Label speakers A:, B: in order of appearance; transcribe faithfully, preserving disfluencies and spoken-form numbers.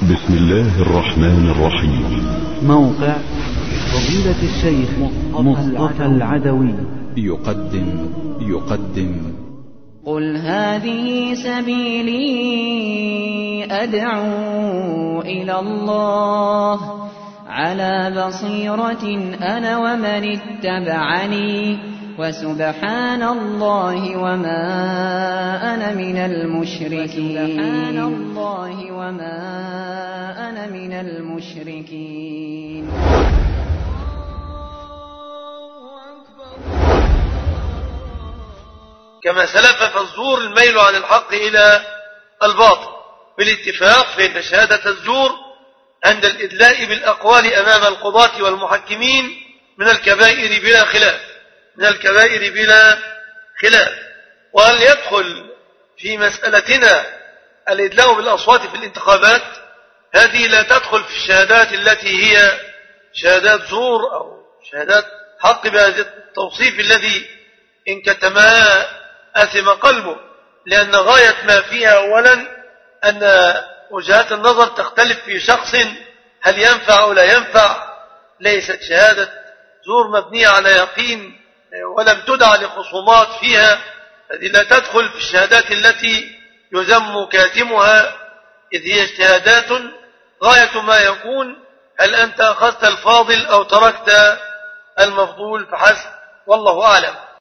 A: بسم الله الرحمن الرحيم.
B: موقع فضيلة الشيخ مصطفى العدوي
C: يقدم يقدم
D: قل هذه سبيلي أدعو إلى الله على بصيرة أنا ومن اتبعني وسبحان الله وما أنا من المشركين سبحان الله وما أنا من المشركين.
E: كما سلف فالزور الميل عن الحق إلى الباطل بالاتفاق، فإن شهادة الزور عند الإدلاء بالأقوال أمام القضاة والمحكمين من الكبائر بلا خلاف من الكبائر بلا خلاف. وهل يدخل في مسألتنا الإدلاء بالأصوات في الانتخابات؟ هذه لا تدخل في الشهادات التي هي شهادات زور أو شهادات حق بهذا التوصيف الذي إن كتمها أثم قلبه، لأن غاية ما فيها أولا أن وجهات النظر تختلف في شخص هل ينفع أو لا ينفع. ليست شهادة زور مبنية على يقين ولم تدع لخصومات فيها، هذه لا تدخل في الشهادات التي يذم كاتمها، إذ هي اجتهادات غاية ما يكون هل أنت أخذت الفاضل أو تركت المفضول فحسب، والله أعلم.